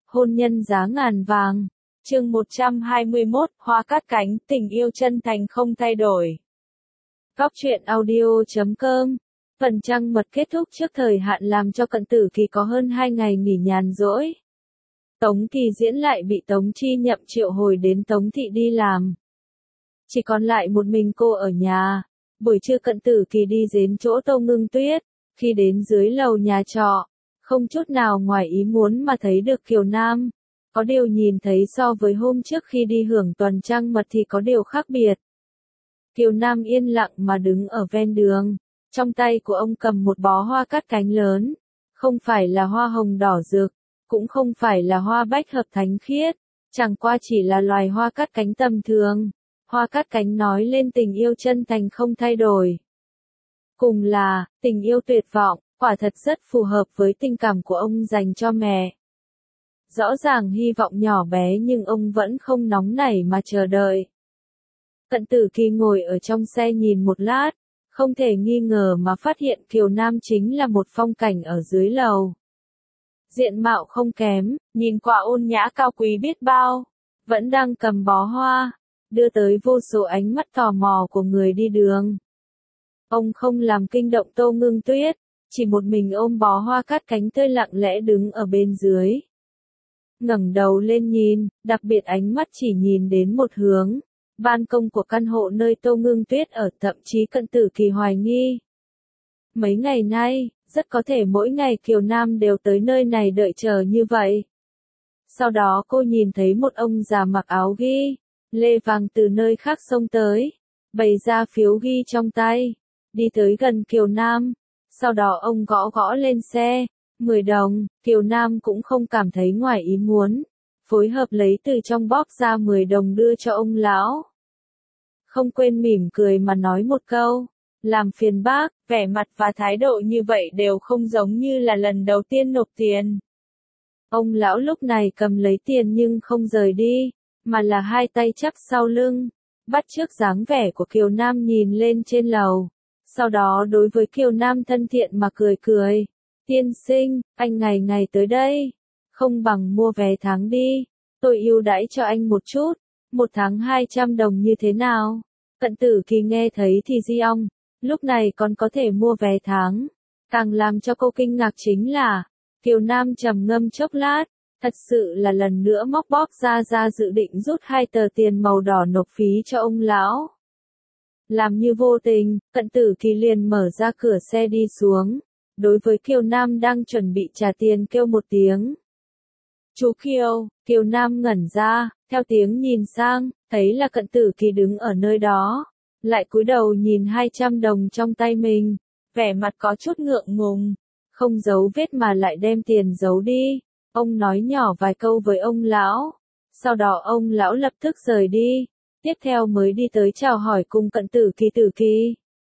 Hôn nhân giá ngàn vàng. Chương 121, Hoa cát cánh, tình yêu chân thành không thay đổi. Góc truyện audio.com. Phần trăng mật kết thúc trước thời hạn làm cho Cận Tử Kỳ có hơn 2 ngày nghỉ nhàn rỗi. Tống Kỳ Diễn lại bị Tống Chi Nhậm triệu hồi đến Tống Thị đi làm. Chỉ còn lại một mình cô ở nhà. Buổi trưa Cận Tử Kỳ đi đến chỗ Tô Ngưng Tuyết. Khi đến dưới lầu nhà trọ, không chút nào ngoài ý muốn mà thấy được Kiều Nam. Có điều nhìn thấy so với hôm trước khi đi hưởng tuần trăng mật thì có điều khác biệt. Kiều Nam yên lặng mà đứng ở ven đường. Trong tay của ông cầm một bó hoa cát cánh lớn. Không phải là hoa hồng đỏ rực, cũng không phải là hoa bách hợp thánh khiết. Chẳng qua chỉ là loài hoa cát cánh tầm thường. Hoa cát cánh nói lên tình yêu chân thành không thay đổi. Cùng là, tình yêu tuyệt vọng, quả thật rất phù hợp với tình cảm của ông dành cho mẹ. Rõ ràng hy vọng nhỏ bé nhưng ông vẫn không nóng nảy mà chờ đợi. Cận Tử Kỳ ngồi ở trong xe nhìn một lát, không thể nghi ngờ mà phát hiện Kiều Nam chính là một phong cảnh ở dưới lầu. Diện mạo không kém, nhìn qua ôn nhã cao quý biết bao, vẫn đang cầm bó hoa, đưa tới vô số ánh mắt tò mò của người đi đường. Ông không làm kinh động Tô Ngưng Tuyết, chỉ một mình ôm bó hoa cát cánh tươi lặng lẽ đứng ở bên dưới. Ngẩng đầu lên nhìn, đặc biệt ánh mắt chỉ nhìn đến một hướng, ban công của căn hộ nơi Tô Ngưng Tuyết ở, thậm chí Cận Tử Kỳ hoài nghi. Mấy ngày nay, rất có thể mỗi ngày Kiều Nam đều tới nơi này đợi chờ như vậy. Sau đó cô nhìn thấy một ông già mặc áo ghi, lê vàng từ nơi khác xông tới, bày ra phiếu ghi trong tay, đi tới gần Kiều Nam, sau đó ông gõ gõ lên xe. 10 đồng, Kiều Nam cũng không cảm thấy ngoài ý muốn, phối hợp lấy từ trong bóp ra 10 đồng đưa cho ông lão. Không quên mỉm cười mà nói một câu, làm phiền bác, vẻ mặt và thái độ như vậy đều không giống như là lần đầu tiên nộp tiền. Ông lão lúc này cầm lấy tiền nhưng không rời đi, mà là hai tay chắp sau lưng, bắt chước dáng vẻ của Kiều Nam nhìn lên trên lầu, sau đó đối với Kiều Nam thân thiện mà cười cười. Tiên sinh, anh ngày ngày tới đây, không bằng mua vé tháng đi, tôi ưu đãi cho anh một chút, 1 tháng 200 đồng như thế nào? Cận Tử Kỳ nghe thấy thì di ong, lúc này còn có thể mua vé tháng. Càng làm cho cô kinh ngạc chính là, Kiều Nam trầm ngâm chốc lát, thật sự là lần nữa móc bóp ra dự định rút 2 tờ tiền màu đỏ nộp phí cho ông lão. Làm như vô tình, Cận Tử Kỳ liền mở ra cửa xe đi xuống. Đối với Kiều Nam đang chuẩn bị trả tiền kêu một tiếng. Chú Kiều, Kiều Nam ngẩn ra, theo tiếng nhìn sang, thấy là Cận Tử Kỳ đứng ở nơi đó. Lại cúi đầu nhìn 200 đồng trong tay mình, vẻ mặt có chút ngượng ngùng, không giấu vết mà lại đem tiền giấu đi. Ông nói nhỏ vài câu với ông lão, sau đó ông lão lập tức rời đi, tiếp theo mới đi tới chào hỏi cùng Cận Tử Kỳ.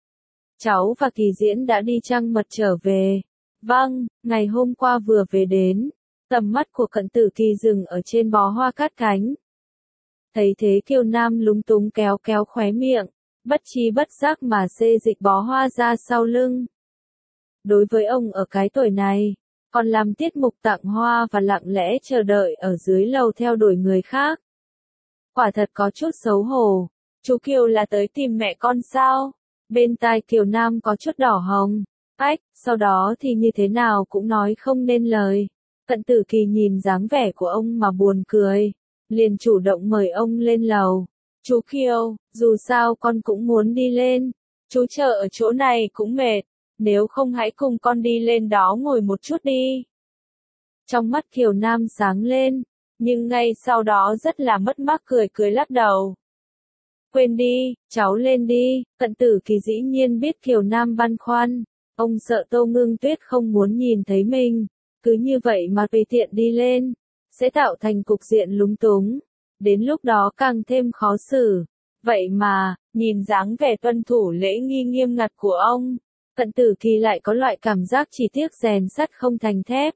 Cháu và Kỳ Diễn đã đi trăng mật trở về. Vâng, ngày hôm qua vừa về đến. Tầm mắt của Cận Tử Kỳ dừng ở trên bó hoa cát cánh. Thấy thế Kiều Nam lúng túng kéo khóe miệng, bất tri bất giác mà xê dịch bó hoa ra sau lưng. Đối với ông ở cái tuổi này, còn làm tiết mục tặng hoa và lặng lẽ chờ đợi ở dưới lầu theo đuổi người khác. Quả thật có chút xấu hổ. Chú Kiều là tới tìm mẹ con sao? Bên tai Kiều Nam có chút đỏ hồng, sau đó thì như thế nào cũng nói không nên lời. Cận Tử Kỳ nhìn dáng vẻ của ông mà buồn cười, liền chủ động mời ông lên lầu. Chú Kiều, dù sao con cũng muốn đi lên, chú chờ ở chỗ này cũng mệt, nếu không hãy cùng con đi lên đó ngồi một chút đi. Trong mắt Kiều Nam sáng lên, nhưng ngay sau đó rất là mất mát cười lắc đầu. Quên đi, cháu lên đi. Cận Tử Kỳ dĩ nhiên biết Kiều Nam băn khoăn, ông sợ Tô Ngưng Tuyết không muốn nhìn thấy mình, cứ như vậy mà tùy tiện đi lên, sẽ tạo thành cục diện lúng túng, đến lúc đó càng thêm khó xử. Vậy mà, nhìn dáng vẻ tuân thủ lễ nghi nghiêm ngặt của ông, Cận Tử Kỳ lại có loại cảm giác chỉ tiếc rèn sắt không thành thép.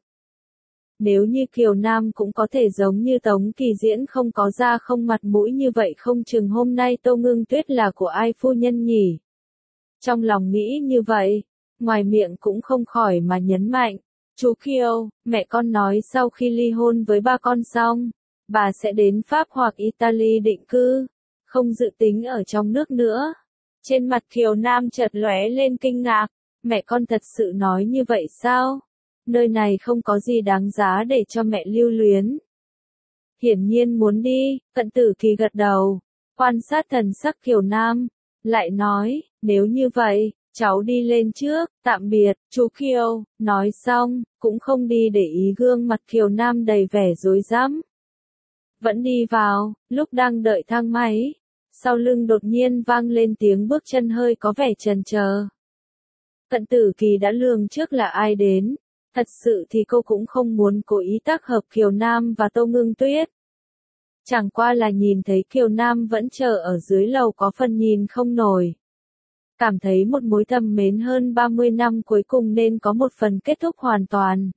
Nếu như Kiều Nam cũng có thể giống như Tống Kỳ Diễn không có da không mặt mũi như vậy không chừng hôm nay Tô Ngưng Tuyết là của ai phu nhân nhỉ? Trong lòng nghĩ như vậy, ngoài miệng cũng không khỏi mà nhấn mạnh, Chú Kiều, mẹ con nói sau khi ly hôn với ba con xong, bà sẽ đến Pháp hoặc Italy định cư, không dự tính ở trong nước nữa. Trên mặt Kiều Nam chợt lóe lên kinh ngạc, mẹ con thật sự nói như vậy sao? Nơi này không có gì đáng giá để cho mẹ lưu luyến. Hiển nhiên muốn đi, Cận Tử Kỳ gật đầu, quan sát thần sắc Kiều Nam, lại nói, nếu như vậy, cháu đi lên trước, tạm biệt, chú Kiều, nói xong, cũng không đi để ý gương mặt Kiều Nam đầy vẻ rối rắm. Vẫn đi vào, lúc đang đợi thang máy, sau lưng đột nhiên vang lên tiếng bước chân hơi có vẻ chần chờ. Cận Tử Kỳ đã lường trước là ai đến, thật sự thì cô cũng không muốn cố ý tác hợp Kiều Nam và Tô Ngưng Tuyết. Chẳng qua là nhìn thấy Kiều Nam vẫn chờ ở dưới lầu có phần nhìn không nổi. Cảm thấy một mối thầm mến hơn 30 năm cuối cùng nên có một phần kết thúc hoàn toàn.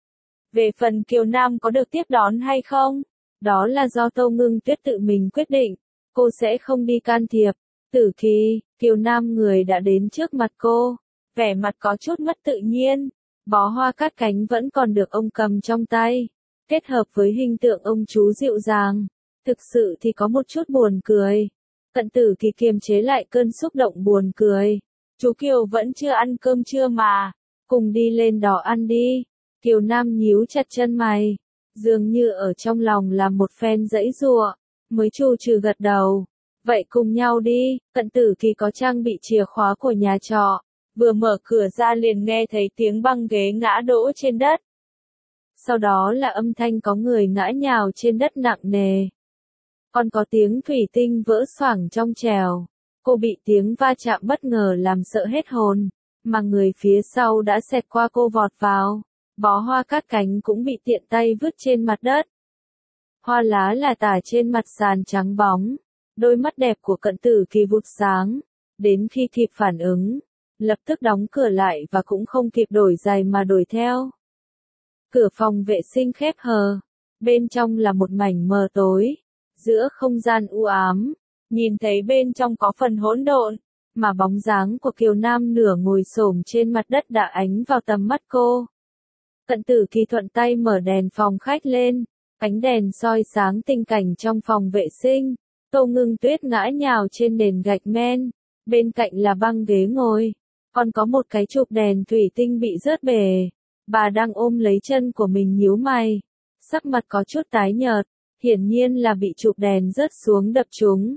Về phần Kiều Nam có được tiếp đón hay không, đó là do Tô Ngưng Tuyết tự mình quyết định, cô sẽ không đi can thiệp. Tử Kỳ, Kiều Nam người đã đến trước mặt cô, vẻ mặt có chút mất tự nhiên, bó hoa cát cánh vẫn còn được ông cầm trong tay, kết hợp với hình tượng ông chú dịu dàng, thực sự thì có một chút buồn cười. Cận Tử Kỳ kiềm chế lại cơn xúc động buồn cười. Chú Kiều vẫn chưa ăn cơm trưa mà, cùng đi lên đó ăn đi. Kiều Nam nhíu chặt chân mày, dường như ở trong lòng làm một phen giãy giụa, mới trù trừ gật đầu. Vậy cùng nhau đi. Cận Tử Kỳ có trang bị chìa khóa của nhà trọ, vừa mở cửa ra liền nghe thấy tiếng băng ghế ngã đổ trên đất. Sau đó là âm thanh có người ngã nhào trên đất nặng nề. Còn có tiếng thủy tinh vỡ xoảng trong trèo. Cô bị tiếng va chạm bất ngờ làm sợ hết hồn, mà người phía sau đã xẹt qua cô vọt vào. Bó hoa cát cánh cũng bị tiện tay vứt trên mặt đất. Hoa lá là tả trên mặt sàn trắng bóng. Đôi mắt đẹp của Cận Tử Kỳ vụt sáng. Đến khi kịp phản ứng, lập tức đóng cửa lại và cũng không kịp đổi giày mà đổi theo. Cửa phòng vệ sinh khép hờ. Bên trong là một mảnh mờ tối. Giữa không gian u ám, nhìn thấy bên trong có phần hỗn độn, mà bóng dáng của Kiều Nam nửa ngồi xổm trên mặt đất đã ánh vào tầm mắt cô. Cận Tử Kỳ thuận tay mở đèn phòng khách lên, ánh đèn soi sáng tình cảnh trong phòng vệ sinh. Tô Ngưng Tuyết ngã nhào trên nền gạch men, bên cạnh là băng ghế ngồi, còn có một cái chụp đèn thủy tinh bị rớt bể. Bà đang ôm lấy chân của mình nhíu mày, sắc mặt có chút tái nhợt. Hiển nhiên là bị chụp đèn rớt xuống đập trúng.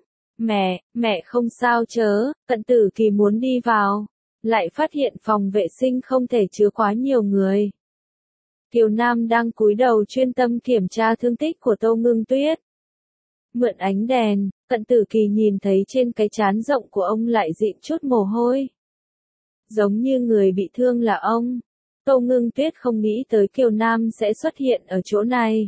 Mẹ không sao chớ. Cận Tử Kỳ muốn đi vào, lại phát hiện phòng vệ sinh không thể chứa quá nhiều người. Kiều Nam đang cúi đầu chuyên tâm kiểm tra thương tích của Tô Ngưng Tuyết. Mượn ánh đèn, Cận Tử Kỳ nhìn thấy trên cái trán rộng của ông lại dịn chút mồ hôi. Giống như người bị thương là ông. Tô Ngưng Tuyết không nghĩ tới Kiều Nam sẽ xuất hiện ở chỗ này.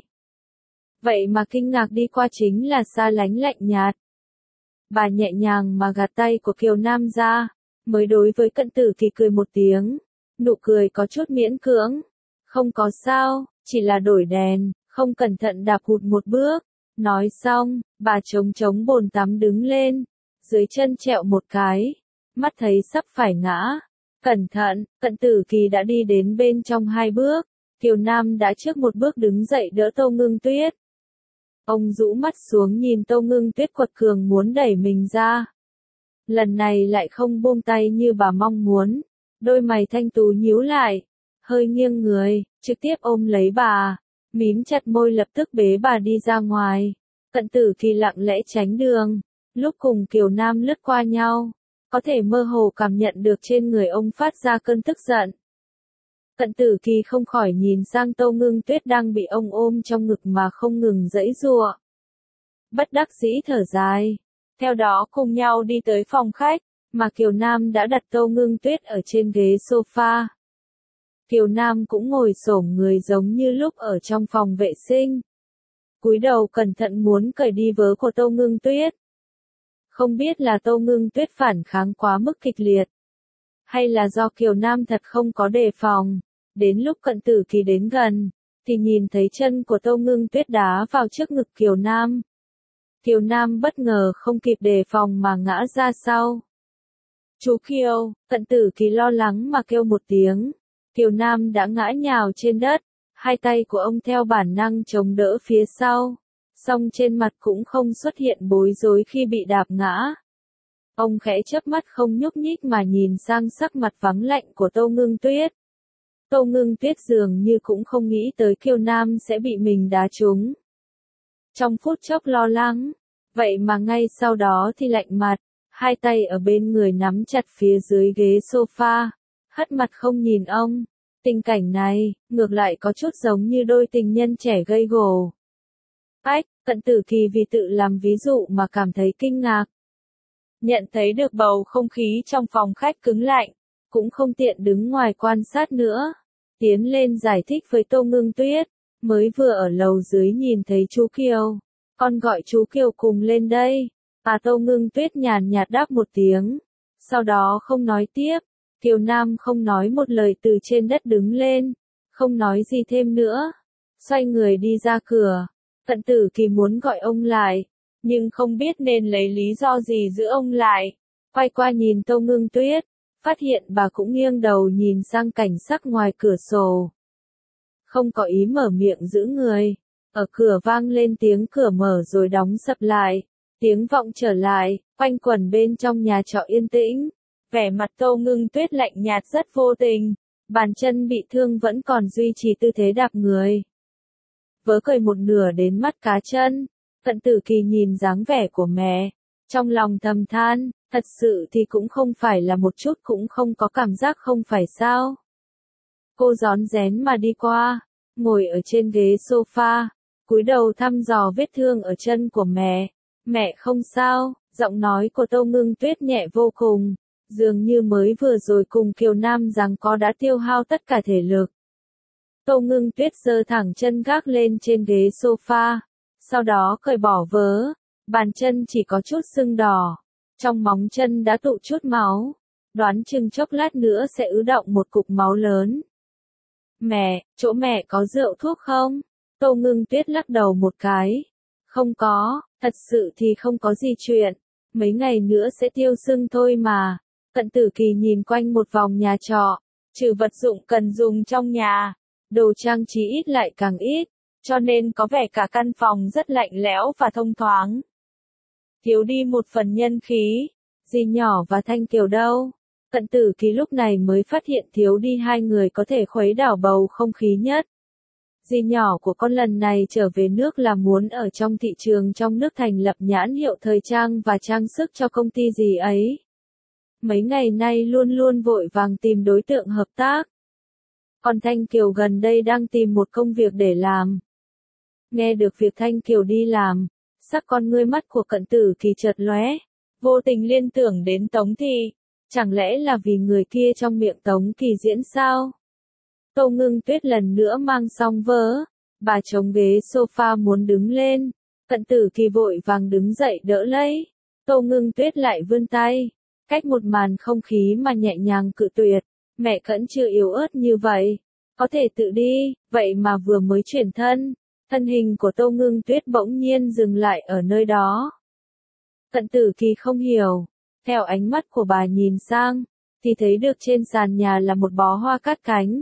Vậy mà kinh ngạc đi qua chính là xa lánh lạnh nhạt. Bà nhẹ nhàng mà gạt tay của Kiều Nam ra, mới đối với Cận Tử Kỳ cười một tiếng, nụ cười có chút miễn cưỡng. Không có sao, chỉ là đổi đèn, không cẩn thận đạp hụt một bước. Nói xong, bà chống bồn tắm đứng lên, dưới chân trẹo một cái, mắt thấy sắp phải ngã. Cẩn thận, Cận Tử Kỳ đã đi đến bên trong 2 bước, Kiều Nam đã trước một bước đứng dậy đỡ Tô Ngưng Tuyết. Ông rũ mắt xuống nhìn Tô Ngưng Tuyết quật cường muốn đẩy mình ra. Lần này lại không buông tay như bà mong muốn, đôi mày thanh tú nhíu lại, hơi nghiêng người, trực tiếp ôm lấy bà, mím chặt môi lập tức bế bà đi ra ngoài. Cận Tử Kỳ lặng lẽ tránh đường, lúc cùng Kiều Nam lướt qua nhau, có thể mơ hồ cảm nhận được trên người ông phát ra cơn tức giận. Cận Tử Kỳ không khỏi nhìn sang Tô Ngưng Tuyết đang bị ông ôm trong ngực mà không ngừng giãy giụa. Bất đắc dĩ thở dài. Theo đó cùng nhau đi tới phòng khách, mà Kiều Nam đã đặt Tô Ngưng Tuyết ở trên ghế sofa. Kiều Nam cũng ngồi xổm người giống như lúc ở trong phòng vệ sinh. Cúi đầu cẩn thận muốn cởi đi vớ của Tô Ngưng Tuyết. Không biết là Tô Ngưng Tuyết phản kháng quá mức kịch liệt, hay là do Kiều Nam thật không có đề phòng. Đến lúc Cận Tử Kỳ đến gần, thì nhìn thấy chân của Tô Ngưng Tuyết đá vào trước ngực Kiều Nam. Kiều Nam bất ngờ không kịp đề phòng mà ngã ra sau. Chú Kiều, Cận Tử Kỳ lo lắng mà kêu một tiếng. Kiều Nam đã ngã nhào trên đất, hai tay của ông theo bản năng chống đỡ phía sau, song trên mặt cũng không xuất hiện bối rối khi bị đạp ngã. Ông khẽ chớp mắt không nhúc nhích mà nhìn sang sắc mặt vắng lạnh của Tô Ngưng Tuyết. Tô Ngưng Tuyết dường như cũng không nghĩ tới Kiều Nam sẽ bị mình đá trúng. Trong phút chốc lo lắng, vậy mà ngay sau đó thì lạnh mặt, hai tay ở bên người nắm chặt phía dưới ghế sofa, hất mặt không nhìn ông. Tình cảnh này, ngược lại có chút giống như đôi tình nhân trẻ gây gổ. Ách, Cận Tử Kỳ vì tự làm ví dụ mà cảm thấy kinh ngạc. Nhận thấy được bầu không khí trong phòng khách cứng lạnh, cũng không tiện đứng ngoài quan sát nữa. Tiến lên giải thích với Tô Ngưng Tuyết, mới vừa ở lầu dưới nhìn thấy chú Kiều. Con gọi chú Kiều cùng lên đây. Tô Ngưng Tuyết nhàn nhạt đáp một tiếng. Sau đó không nói tiếp. Kiều Nam không nói một lời từ trên đất đứng lên. Không nói gì thêm nữa. Xoay người đi ra cửa. Cận Tử Kỳ muốn gọi ông lại, nhưng không biết nên lấy lý do gì giữ ông lại. Quay qua nhìn Tô Ngưng Tuyết, phát hiện bà cũng nghiêng đầu nhìn sang cảnh sắc ngoài cửa sổ. Không có ý mở miệng giữ người. Ở cửa vang lên tiếng cửa mở rồi đóng sập lại. Tiếng vọng trở lại, quanh quẩn bên trong nhà trọ yên tĩnh. Vẻ mặt Tô Ngưng Tuyết lạnh nhạt rất vô tình. Bàn chân bị thương vẫn còn duy trì tư thế đạp người. Vớ cười một nửa đến mắt cá chân. Cận Tử Kỳ nhìn dáng vẻ của mẹ, trong lòng thầm than, thật sự thì cũng không phải là một chút cũng không có cảm giác không phải sao. Cô rón rén mà đi qua, ngồi ở trên ghế sofa, cúi đầu thăm dò vết thương ở chân của mẹ. Mẹ không sao, giọng nói của Tô Ngưng Tuyết nhẹ vô cùng, dường như mới vừa rồi cùng Kiều Nam giằng co đã tiêu hao tất cả thể lực. Tô Ngưng Tuyết giơ thẳng chân gác lên trên ghế sofa, sau đó cởi bỏ vớ, bàn chân chỉ có chút sưng đỏ, trong móng chân đã tụ chút máu, đoán chừng chốc lát nữa sẽ ứ đọng một cục máu lớn. Mẹ, chỗ mẹ có rượu thuốc không? Tô Ngưng Tuyết lắc đầu một cái. Không có, thật sự thì không có gì chuyện, mấy ngày nữa sẽ tiêu sưng thôi mà. Cận Tử Kỳ nhìn quanh một vòng nhà trọ, trừ vật dụng cần dùng trong nhà, đồ trang trí ít lại càng ít, cho nên có vẻ cả căn phòng rất lạnh lẽo và thông thoáng. Thiếu đi một phần nhân khí. Dì nhỏ và Thanh Kiều đâu? Cận Tử Kỳ lúc này mới phát hiện thiếu đi hai người có thể khuấy đảo bầu không khí nhất. Dì nhỏ của con lần này trở về nước là muốn ở trong thị trường trong nước thành lập nhãn hiệu thời trang và trang sức cho công ty dì ấy. Mấy ngày nay luôn luôn vội vàng tìm đối tượng hợp tác. Còn Thanh Kiều gần đây đang tìm một công việc để làm. Nghe được việc Thanh Kiều đi làm, sắc con ngươi mắt của Cận Tử Kỳ chợt lóe, vô tình liên tưởng đến Tống Thị, chẳng lẽ là vì người kia trong miệng Tống Kỳ diễn sao? Tô Ngưng Tuyết lần nữa mang xong vớ, bà chống ghế sofa muốn đứng lên, Cận Tử Kỳ vội vàng đứng dậy đỡ lấy, Tô Ngưng Tuyết lại vươn tay, cách một màn không khí mà nhẹ nhàng cự tuyệt, mẹ Cận chưa yếu ớt như vậy, có thể tự đi, vậy mà vừa mới chuyển thân. Thân hình của Tô Ngưng Tuyết bỗng nhiên dừng lại ở nơi đó. Cận Tử Kỳ không hiểu, theo ánh mắt của bà nhìn sang, thì thấy được trên sàn nhà là một bó hoa cát cánh.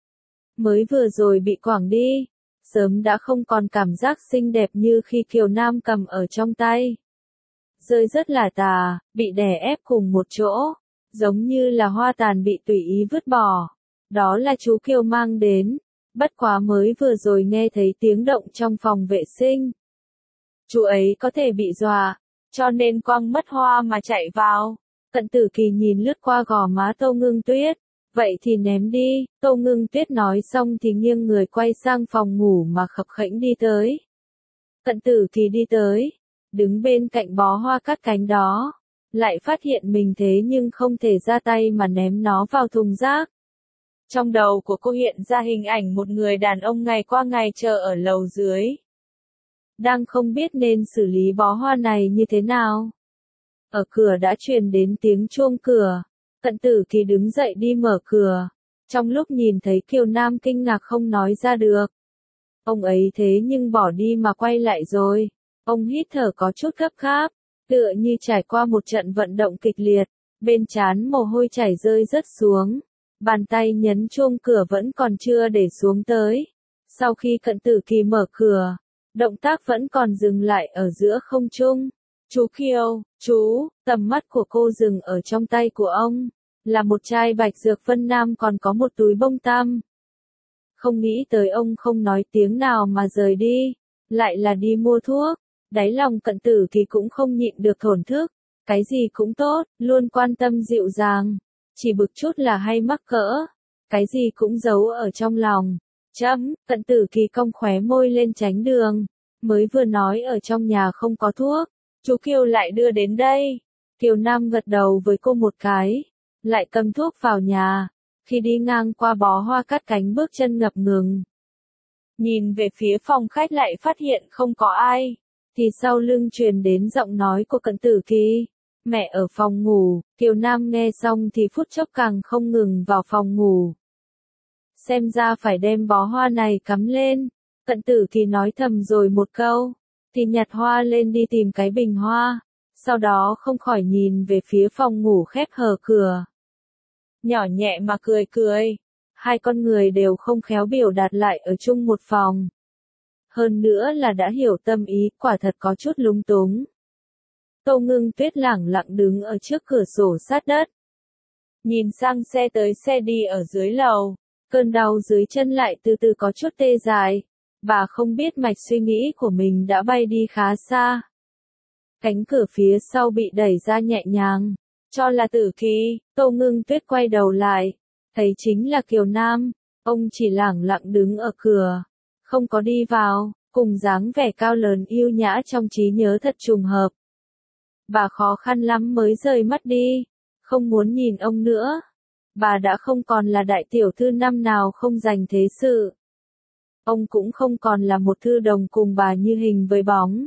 Mới vừa rồi bị quẳng đi, sớm đã không còn cảm giác xinh đẹp như khi Kiều Nam cầm ở trong tay. Rơi rất là tà, bị đè ép cùng một chỗ, giống như là hoa tàn bị tùy ý vứt bỏ. Đó là chú Kiều mang đến. Bất quá mới vừa rồi nghe thấy tiếng động trong phòng vệ sinh. Chú ấy có thể bị dọa, cho nên quăng mất hoa mà chạy vào. Cận Tử Kỳ nhìn lướt qua gò má Tô Ngưng Tuyết. Vậy thì ném đi, Tô Ngưng Tuyết nói xong thì nghiêng người quay sang phòng ngủ mà khập khẽnh đi tới. Cận Tử Kỳ đi tới, đứng bên cạnh bó hoa cát cánh đó. Lại phát hiện mình thế nhưng không thể ra tay mà ném nó vào thùng rác. Trong đầu của cô hiện ra hình ảnh một người đàn ông ngày qua ngày chờ ở lầu dưới. Đang không biết nên xử lý bó hoa này như thế nào. Ở cửa đã truyền đến tiếng chuông cửa. Cận Tử Kỳ đứng dậy đi mở cửa. Trong lúc nhìn thấy Kiều Nam kinh ngạc không nói ra được. Ông ấy thế nhưng bỏ đi mà quay lại rồi. Ông hít thở có chút gấp gáp, tựa như trải qua một trận vận động kịch liệt. Bên trán mồ hôi chảy rơi rớt xuống. Bàn tay nhấn chuông cửa vẫn còn chưa để xuống tới. Sau khi Cận Tử Kỳ mở cửa, động tác vẫn còn dừng lại ở giữa không trung. Chú Kiều, chú, tầm mắt của cô dừng ở trong tay của ông. Là một chai bạch dược Vân Nam còn có một túi bông tăm. Không nghĩ tới ông không nói tiếng nào mà rời đi. Lại là đi mua thuốc. Đáy lòng Cận Tử Kỳ cũng không nhịn được thổn thức. Cái gì cũng tốt, luôn quan tâm dịu dàng. Chỉ bực chút là hay mắc cỡ. Cái gì cũng giấu ở trong lòng. Cận Tử Kỳ cong khóe môi lên tránh đường. Mới vừa nói ở trong nhà không có thuốc. Chú Kiều lại đưa đến đây. Kiều Nam gật đầu với cô một cái. Lại cầm thuốc vào nhà. Khi đi ngang qua bó hoa cắt cánh bước chân ngập ngừng. Nhìn về phía phòng khách lại phát hiện không có ai. Thì sau lưng truyền đến giọng nói của Cận Tử Kỳ. Mẹ ở phòng ngủ. Kiều Nam nghe xong thì phút chốc càng không ngừng vào phòng ngủ. Xem ra phải đem bó hoa này cắm lên. Cận Tử Kỳ nói thầm rồi một câu. Thì nhặt hoa lên đi tìm cái bình hoa. Sau đó không khỏi nhìn về phía phòng ngủ khép hờ cửa. Nhỏ nhẹ mà cười cười. Hai con người đều không khéo biểu đạt lại ở chung một phòng. Hơn nữa là đã hiểu tâm ý, quả thật có chút lung túng. Tô Ngưng Tuyết lẳng lặng đứng ở trước cửa sổ sát đất. Nhìn sang xe tới xe đi ở dưới lầu. Cơn đau dưới chân lại từ từ có chút tê dại. Bà không biết mạch suy nghĩ của mình đã bay đi khá xa. Cánh cửa phía sau bị đẩy ra nhẹ nhàng. Cho là Tử Kỳ, Tô Ngưng Tuyết quay đầu lại. Thấy chính là Kiều Nam. Ông chỉ lẳng lặng đứng ở cửa. Không có đi vào, cùng dáng vẻ cao lớn yêu nhã trong trí nhớ thật trùng hợp. Bà khó khăn lắm mới rời mắt đi. Không muốn nhìn ông nữa. Bà đã không còn là đại tiểu thư năm nào không dành thế sự. Ông cũng không còn là một thư đồng cùng bà như hình với bóng.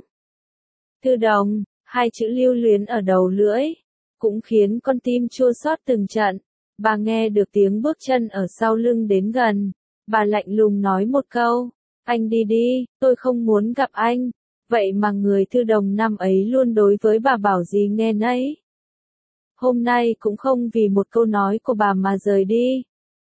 Thư đồng, hai chữ lưu luyến ở đầu lưỡi, cũng khiến con tim chua xót từng trận. Bà nghe được tiếng bước chân ở sau lưng đến gần. Bà lạnh lùng nói một câu, anh đi đi, tôi không muốn gặp anh. Vậy mà người thư đồng năm ấy luôn đối với bà bảo gì nghe nấy. Hôm nay cũng không vì một câu nói của bà mà rời đi.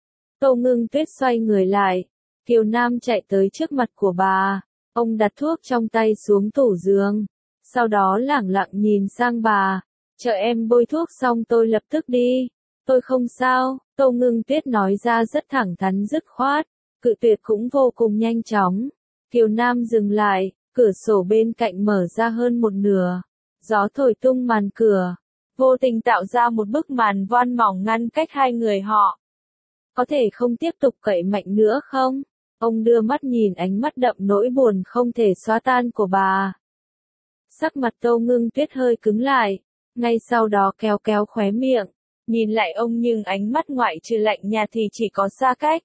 Tô Ngưng Tuyết xoay người lại. Kiều Nam chạy tới trước mặt của bà. Ông đặt thuốc trong tay xuống tủ giường. Sau đó lẳng lặng nhìn sang bà. Chờ em bôi thuốc xong tôi lập tức đi. Tôi không sao, Tô Ngưng Tuyết nói ra rất thẳng thắn dứt khoát. Cự tuyệt cũng vô cùng nhanh chóng. Kiều Nam dừng lại, cửa sổ bên cạnh mở ra hơn một nửa. Gió thổi tung màn cửa. Vô tình tạo ra một bức màn voan mỏng ngăn cách hai người họ. Có thể không tiếp tục cậy mạnh nữa không? Ông đưa mắt nhìn ánh mắt đậm nỗi buồn không thể xóa tan của bà. Sắc mặt Tô Ngưng Tuyết hơi cứng lại. Ngay sau đó kéo kéo khóe miệng. Nhìn lại ông nhưng ánh mắt ngoại trừ lạnh nhạt thì chỉ có xa cách.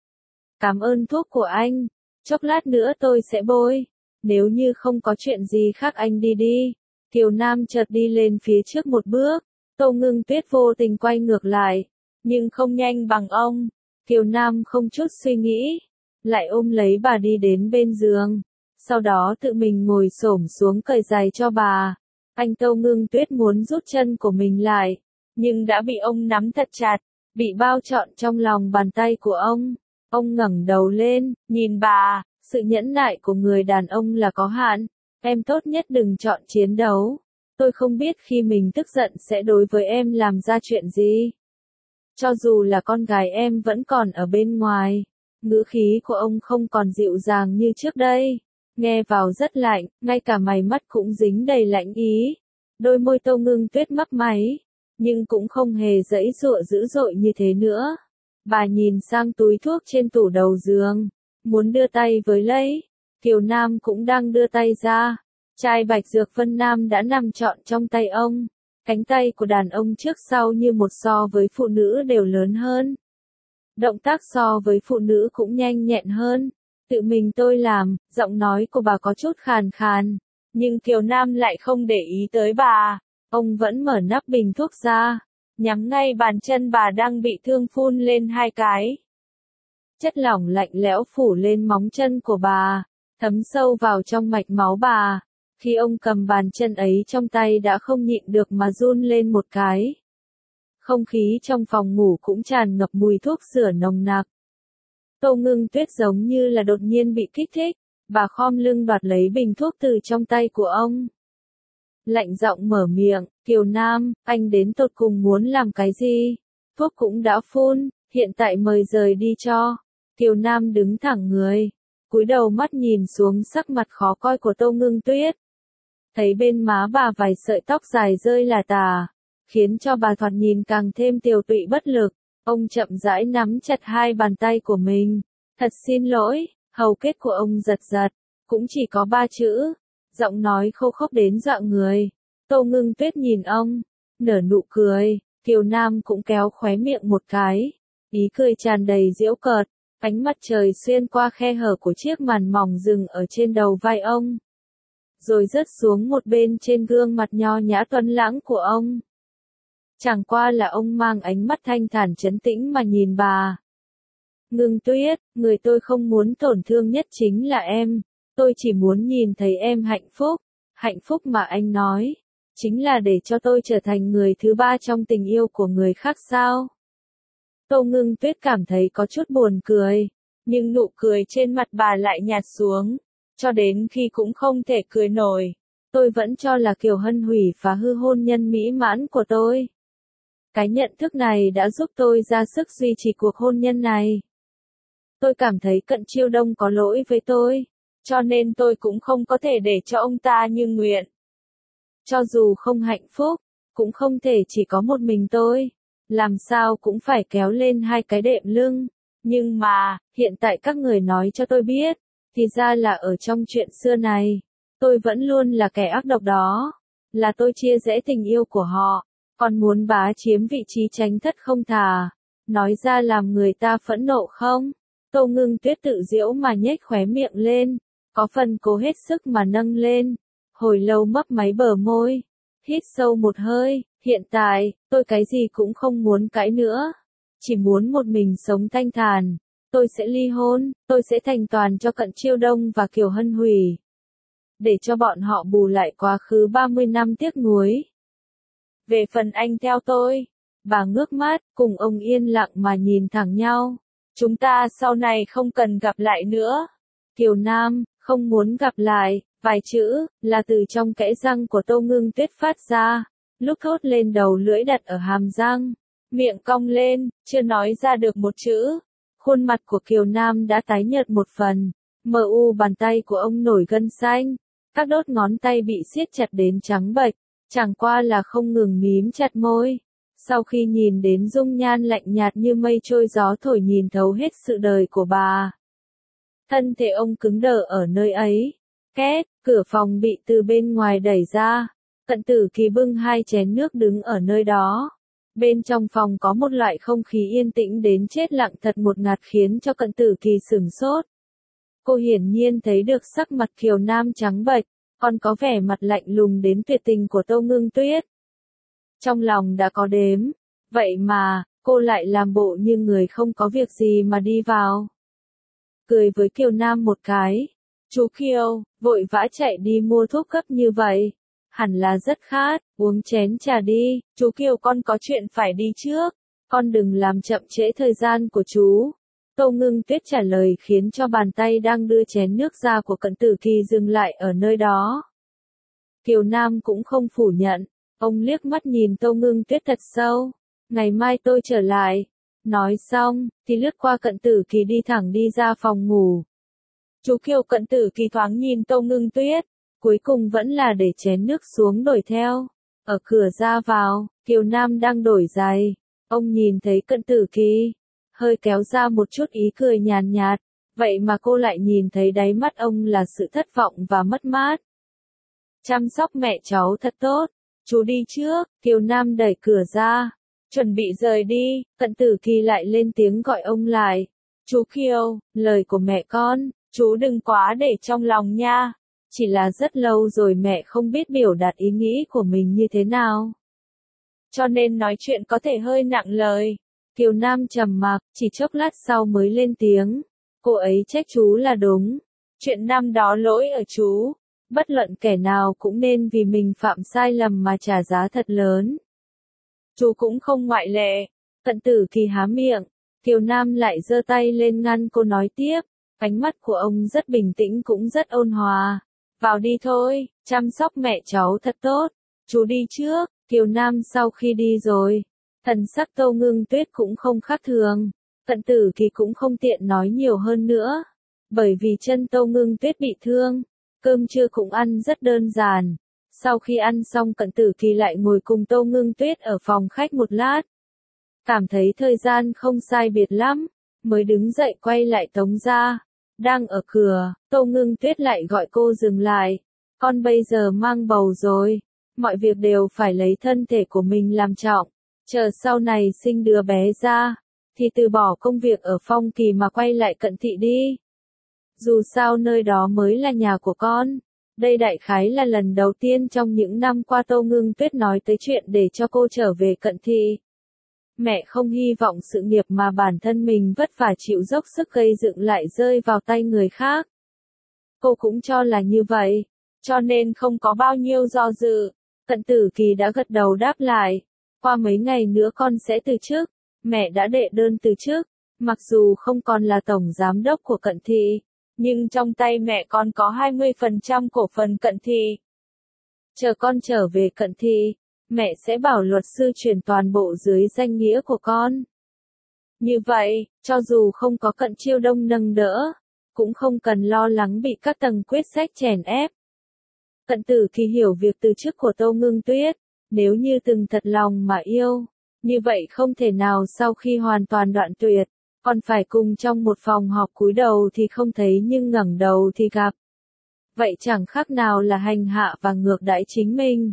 Cảm ơn thuốc của anh. Chốc lát nữa tôi sẽ bôi. Nếu như không có chuyện gì khác anh đi đi. Kiều Nam chợt đi lên phía trước một bước. Tô Ngưng Tuyết vô tình quay ngược lại. Nhưng không nhanh bằng ông. Kiều Nam không chút suy nghĩ. Lại ôm lấy bà đi đến bên giường. Sau đó tự mình ngồi xổm xuống cởi giày cho bà. Anh Tô Ngưng Tuyết muốn rút chân của mình lại. Nhưng đã bị ông nắm thật chặt. Bị bao trọn trong lòng bàn tay của ông. Ông ngẩng đầu lên, nhìn bà. Sự nhẫn nại của người đàn ông là có hạn. Em tốt nhất đừng chọn chiến đấu. Tôi không biết khi mình tức giận sẽ đối với em làm ra chuyện gì. Cho dù là con gái em vẫn còn ở bên ngoài. Ngữ khí của ông không còn dịu dàng như trước đây. Nghe vào rất lạnh, ngay cả mày mắt cũng dính đầy lạnh ý. Đôi môi Tô Ngưng Tuyết mấp máy. Nhưng cũng không hề giãy giụa dữ dội như thế nữa. Bà nhìn sang túi thuốc trên tủ đầu giường. Muốn đưa tay với lấy. Kiều Nam cũng đang đưa tay ra. Chai bạch dược Vân Nam đã nằm trọn trong tay ông. Cánh tay của đàn ông trước sau như một so với phụ nữ đều lớn hơn. Động tác so với phụ nữ cũng nhanh nhẹn hơn. Tự mình tôi làm, giọng nói của bà có chút khàn khàn. Nhưng Kiều Nam lại không để ý tới bà. Ông vẫn mở nắp bình thuốc ra. Nhắm ngay bàn chân bà đang bị thương phun lên hai cái. Chất lỏng lạnh lẽo phủ lên móng chân của bà. Thấm sâu vào trong mạch máu bà. Khi ông cầm bàn chân ấy trong tay đã không nhịn được mà run lên một cái. Không khí trong phòng ngủ cũng tràn ngập mùi thuốc sửa nồng nặc. Tô Ngưng Tuyết giống như là đột nhiên bị kích thích, bà khom lưng đoạt lấy bình thuốc từ trong tay của ông. Lạnh giọng mở miệng, Kiều Nam, anh đến tột cùng muốn làm cái gì? Thuốc cũng đã phun, hiện tại mời rời đi cho. Kiều Nam đứng thẳng người, cúi đầu mắt nhìn xuống sắc mặt khó coi của Tô Ngưng Tuyết. Thấy bên má bà vài sợi tóc dài rơi là tà, khiến cho bà thoạt nhìn càng thêm tiều tụy bất lực. Ông chậm rãi nắm chặt hai bàn tay của mình. Thật xin lỗi, hầu kết của ông giật giật, cũng chỉ có 3 chữ. Giọng nói khô khốc đến dọa người. Tô Ngưng Tuyết nhìn ông, nở nụ cười, Kiều Nam cũng kéo khóe miệng một cái. Ý cười tràn đầy giễu cợt, ánh mặt trời xuyên qua khe hở của chiếc màn mỏng dừng ở trên đầu vai ông. Rồi rớt xuống một bên trên gương mặt nho nhã tuấn lãng của ông. Chẳng qua là ông mang ánh mắt thanh thản trấn tĩnh mà nhìn bà. Ngưng Tuyết, người tôi không muốn tổn thương nhất chính là em. Tôi chỉ muốn nhìn thấy em hạnh phúc. Hạnh phúc mà anh nói, chính là để cho tôi trở thành người thứ ba trong tình yêu của người khác sao? Tô Ngưng Tuyết cảm thấy có chút buồn cười, nhưng nụ cười trên mặt bà lại nhạt xuống, cho đến khi cũng không thể cười nổi. Tôi vẫn cho là Kiều Hân hủy và hư hôn nhân mỹ mãn của tôi. Cái nhận thức này đã giúp tôi ra sức duy trì cuộc hôn nhân này. Tôi cảm thấy Cận Chiêu Đông có lỗi với tôi, cho nên tôi cũng không có thể để cho ông ta như nguyện. Cho dù không hạnh phúc, cũng không thể chỉ có một mình tôi, làm sao cũng phải kéo lên hai cái đệm lưng. Nhưng mà, hiện tại các người nói cho tôi biết, thì ra là ở trong chuyện xưa này, tôi vẫn luôn là kẻ ác độc đó, là tôi chia rẽ tình yêu của họ, còn muốn bá chiếm vị trí tránh thất không thà, nói ra làm người ta phẫn nộ không? Tô Ngưng Tuyết tự giễu mà nhếch khóe miệng lên, có phần cố hết sức mà nâng lên, hồi lâu mấp máy bờ môi, hít sâu một hơi, hiện tại, tôi cái gì cũng không muốn cãi nữa, chỉ muốn một mình sống thanh thản, tôi sẽ ly hôn, tôi sẽ thành toàn cho Cận Chiêu Đông và Kiều Hân hủy, để cho bọn họ bù lại quá khứ 30 năm tiếc nuối. Về phần anh theo tôi, bà ngước mắt, cùng ông yên lặng mà nhìn thẳng nhau. Chúng ta sau này không cần gặp lại nữa. Kiều Nam, không muốn gặp lại, vài chữ, là từ trong kẽ răng của Tô Ngưng Tuyết phát ra, lúc thốt lên đầu lưỡi đặt ở hàm răng, miệng cong lên, chưa nói ra được một chữ. Khuôn mặt của Kiều Nam đã tái nhợt một phần, mờ u bàn tay của ông nổi gân xanh, các đốt ngón tay bị siết chặt đến trắng bệch, chẳng qua là không ngừng mím chặt môi. Sau khi nhìn đến dung nhan lạnh nhạt như mây trôi gió thổi nhìn thấu hết sự đời của bà, thân thể ông cứng đờ ở nơi ấy. Két, cửa phòng bị từ bên ngoài đẩy ra. Cận Tử Kỳ bưng hai chén nước đứng ở nơi đó. Bên trong phòng có một loại không khí yên tĩnh đến chết lặng thật một ngạt khiến cho Cận Tử Kỳ sửng sốt. Cô hiển nhiên thấy được sắc mặt Kiều Nam trắng bệch, còn có vẻ mặt lạnh lùng đến tuyệt tình của Tô Ngưng Tuyết. Trong lòng đã có đếm, vậy mà, cô lại làm bộ như người không có việc gì mà đi vào. Cười với Kiều Nam một cái. Chú Kiều, vội vã chạy đi mua thuốc cấp như vậy. Hẳn là rất khát, uống chén trà đi, chú Kiều con có chuyện phải đi trước. Con đừng làm chậm trễ thời gian của chú. Tô Ngưng Tuyết trả lời khiến cho bàn tay đang đưa chén nước ra của Cận Tử Kỳ dừng lại ở nơi đó. Kiều Nam cũng không phủ nhận. Ông liếc mắt nhìn Tô Ngưng Tuyết thật sâu. Ngày mai tôi trở lại. Nói xong, thì lướt qua Cận Tử Kỳ đi thẳng đi ra phòng ngủ. Chú Kiều. Cận Tử Kỳ thoáng nhìn Tô Ngưng Tuyết, cuối cùng vẫn là để chén nước xuống đổi theo. Ở cửa ra vào, Kiều Nam đang đổi giày. Ông nhìn thấy Cận Tử Kỳ, hơi kéo ra một chút ý cười nhàn nhạt, vậy mà cô lại nhìn thấy đáy mắt ông là sự thất vọng và mất mát. Chăm sóc mẹ cháu thật tốt, chú đi trước. Kiều Nam đẩy cửa ra, chuẩn bị rời đi, Cận Tử Kỳ lại lên tiếng gọi ông lại. Chú Kiều, lời của mẹ con, chú đừng quá để trong lòng nha. Chỉ là rất lâu rồi mẹ không biết biểu đạt ý nghĩ của mình như thế nào, cho nên nói chuyện có thể hơi nặng lời. Kiều Nam trầm mặc, chỉ chốc lát sau mới lên tiếng. Cô ấy trách chú là đúng. Chuyện năm đó lỗi ở chú. Bất luận kẻ nào cũng nên vì mình phạm sai lầm mà trả giá thật lớn. chú cũng không ngoại lệ. Cận Tử Kỳ há miệng, Kiều Nam lại giơ tay lên ngăn cô nói tiếp, ánh mắt của ông rất bình tĩnh cũng rất ôn hòa. Vào đi thôi, chăm sóc mẹ cháu thật tốt, chú đi trước. Kiều Nam sau khi đi rồi, thần sắc Tô Ngưng Tuyết cũng không khác thường. Cận Tử Kỳ cũng không tiện nói nhiều hơn nữa, bởi vì chân Tô Ngưng Tuyết bị thương, cơm trưa cũng ăn rất đơn giản. Sau khi ăn xong Cận Tử Kỳ lại ngồi cùng Tô Ngưng Tuyết ở phòng khách một lát. Cảm thấy thời gian không sai biệt lắm, mới đứng dậy quay lại Tống gia. Đang ở cửa, Tô Ngưng Tuyết lại gọi cô dừng lại. Con bây giờ mang bầu rồi, mọi việc đều phải lấy thân thể của mình làm trọng. Chờ sau này sinh đứa bé ra, thì từ bỏ công việc ở Phong Kỳ mà quay lại Cận Thị đi. Dù sao nơi đó mới là nhà của con. Đây đại khái là lần đầu tiên trong những năm qua Tô Ngưng Tuyết nói tới chuyện để cho cô trở về Cận Thị. Mẹ không hy vọng sự nghiệp mà bản thân mình vất vả chịu dốc sức gây dựng lại rơi vào tay người khác. Cô cũng cho là như vậy, cho nên không có bao nhiêu do dự. Cận Tử Kỳ đã gật đầu đáp lại. Qua mấy ngày nữa con sẽ từ chức. Mẹ đã đệ đơn từ chức. Mặc dù không còn là tổng giám đốc của Cận Thị, nhưng trong tay mẹ con có 20% cổ phần Cận Thị. Chờ con trở về Cận Thị, mẹ sẽ bảo luật sư chuyển toàn bộ dưới danh nghĩa của con. Như vậy, cho dù không có Cận Chiêu Đông nâng đỡ, cũng không cần lo lắng bị các tầng quyết sách chèn ép. Cận Tử Kỳ hiểu việc từ chức của Tô Ngưng Tuyết, nếu như từng thật lòng mà yêu, như vậy không thể nào sau khi hoàn toàn đoạn tuyệt, còn phải cùng trong một phòng họp cúi đầu thì không thấy nhưng ngẩng đầu thì gặp. Vậy chẳng khác nào là hành hạ và ngược đãi chính mình.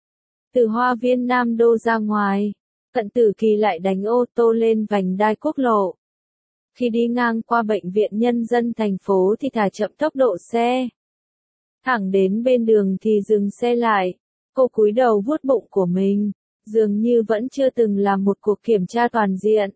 Từ Hoa Viên Nam Đô ra ngoài, Cận Tử Kỳ lại đánh ô tô lên vành đai quốc lộ. Khi đi ngang qua bệnh viện nhân dân thành phố thì thả chậm tốc độ xe. Thẳng đến bên đường thì dừng xe lại. Cô cúi đầu vuốt bụng của mình, dường như vẫn chưa từng làm một cuộc kiểm tra toàn diện.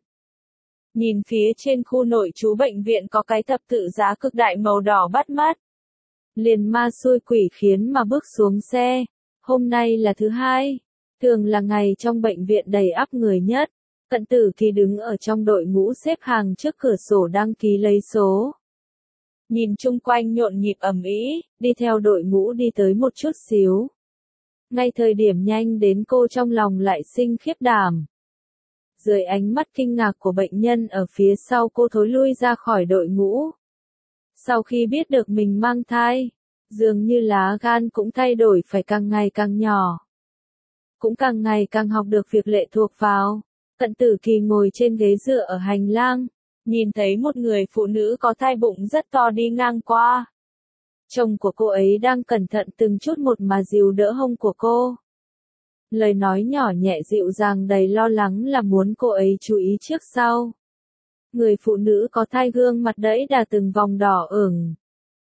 Nhìn phía trên khu nội trú bệnh viện có cái thập tự giá cực đại màu đỏ bắt mắt. Liền ma xui quỷ khiến mà bước xuống xe. Hôm nay là thứ hai, thường là ngày trong bệnh viện đầy ắp người nhất. Cận Tử Kỳ đứng ở trong đội ngũ xếp hàng trước cửa sổ đăng ký lấy số. Nhìn chung quanh nhộn nhịp ầm ĩ, đi theo đội ngũ đi tới một chút xíu. Ngay thời điểm nhanh đến cô trong lòng lại sinh khiếp đảm. Dưới ánh mắt kinh ngạc của bệnh nhân ở phía sau cô thối lui ra khỏi đội ngũ. Sau khi biết được mình mang thai, dường như lá gan cũng thay đổi phải càng ngày càng nhỏ. Cũng càng ngày càng học được việc lệ thuộc vào. Cận Tử Kỳ ngồi trên ghế dựa ở hành lang, nhìn thấy một người phụ nữ có thai bụng rất to đi ngang qua. Chồng của cô ấy đang cẩn thận từng chút một mà dìu đỡ hông của cô. Lời nói nhỏ nhẹ dịu dàng đầy lo lắng là muốn cô ấy chú ý trước sau. Người phụ nữ có thai gương mặt đẫy đà từng vòng đỏ ửng.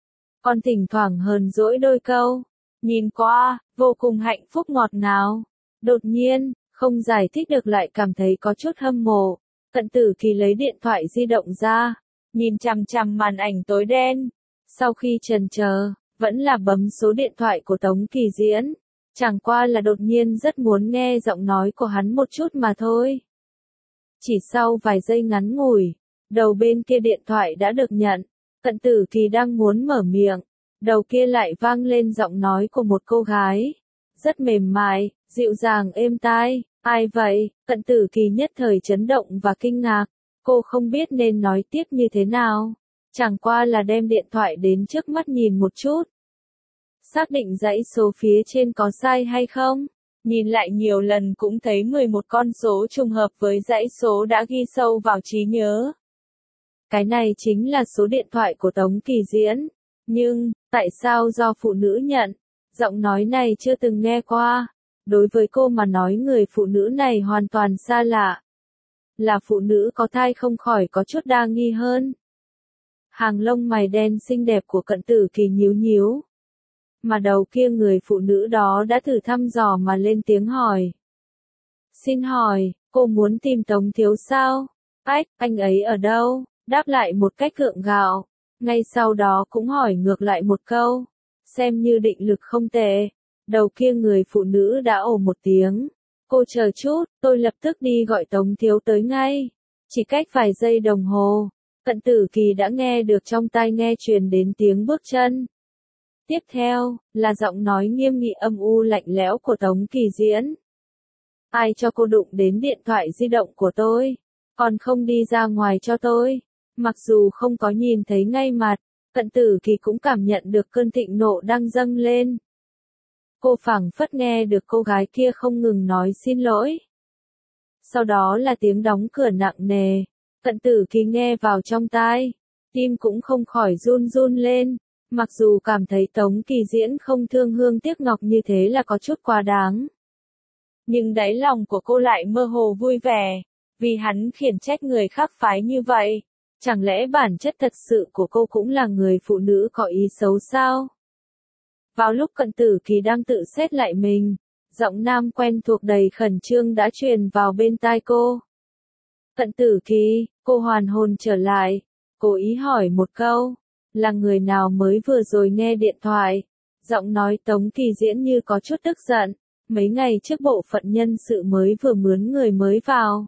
Còn thỉnh thoảng hờn dỗi đôi câu. Nhìn qua, vô cùng hạnh phúc ngọt ngào. Đột nhiên, không giải thích được lại cảm thấy có chút hâm mộ. Cận Tử Kỳ lấy điện thoại di động ra, nhìn chằm chằm màn ảnh tối đen. Sau khi chần chờ, vẫn là bấm số điện thoại của Tống Kỳ Diễn. Chẳng qua là đột nhiên rất muốn nghe giọng nói của hắn một chút mà thôi. Chỉ sau vài giây ngắn ngủi, đầu bên kia điện thoại đã được nhận. Cận Tử Kỳ đang muốn mở miệng, đầu kia lại vang lên giọng nói của một cô gái. Rất mềm mại, dịu dàng êm tai. Ai vậy? Cận Tử Kỳ nhất thời chấn động và kinh ngạc. Cô không biết nên nói tiếp như thế nào. Chẳng qua là đem điện thoại đến trước mắt nhìn một chút. Xác định dãy số phía trên có sai hay không? Nhìn lại nhiều lần cũng thấy 11 con số trùng hợp với dãy số đã ghi sâu vào trí nhớ. Cái này chính là số điện thoại của Tống Kỳ Diễn. Nhưng, tại sao do phụ nữ nhận? Giọng nói này chưa từng nghe qua. Đối với cô mà nói người phụ nữ này hoàn toàn xa lạ. Là phụ nữ có thai không khỏi có chút đa nghi hơn. Hàng lông mày đen xinh đẹp của Cận Tử Kỳ nhíu nhíu. Mà đầu kia người phụ nữ đó đã thử thăm dò mà lên tiếng hỏi. Xin hỏi, cô muốn tìm Tống thiếu sao? Ách, anh ấy ở đâu? Đáp lại một cách gượng gạo. Ngay sau đó cũng hỏi ngược lại một câu. Xem như định lực không tệ. Đầu kia người phụ nữ đã ồ một tiếng. Cô chờ chút, tôi lập tức đi gọi Tống Thiếu tới ngay. Chỉ cách vài giây đồng hồ, Cận Tử Kỳ đã nghe được trong tai nghe truyền đến tiếng bước chân. Tiếp theo, là giọng nói nghiêm nghị âm u lạnh lẽo của Tống Kỳ Diễn. Ai cho cô đụng đến điện thoại di động của tôi? Còn không đi ra ngoài cho tôi. Mặc dù không có nhìn thấy ngay mặt, Cận Tử Kỳ cũng cảm nhận được cơn thịnh nộ đang dâng lên. Cô phảng phất nghe được cô gái kia không ngừng nói xin lỗi. Sau đó là tiếng đóng cửa nặng nề. Cận Tử Kỳ nghe vào trong tai, tim cũng không khỏi run run lên. Mặc dù cảm thấy Tống Kỳ Diễn không thương hương tiếc ngọc như thế là có chút quá đáng. Nhưng đáy lòng của cô lại mơ hồ vui vẻ, vì hắn khiển trách người khác phái như vậy. Chẳng lẽ bản chất thật sự của cô cũng là người phụ nữ có ý xấu sao? Vào lúc Cận Tử Kỳ đang tự xét lại mình, giọng nam quen thuộc đầy khẩn trương đã truyền vào bên tai cô. Cận Tử Kỳ, cô hoàn hồn trở lại, cố ý hỏi một câu, là người nào mới vừa rồi nghe điện thoại? Giọng nói Tống Kỳ Diễn như có chút tức giận, mấy ngày trước bộ phận nhân sự mới vừa mướn người mới vào.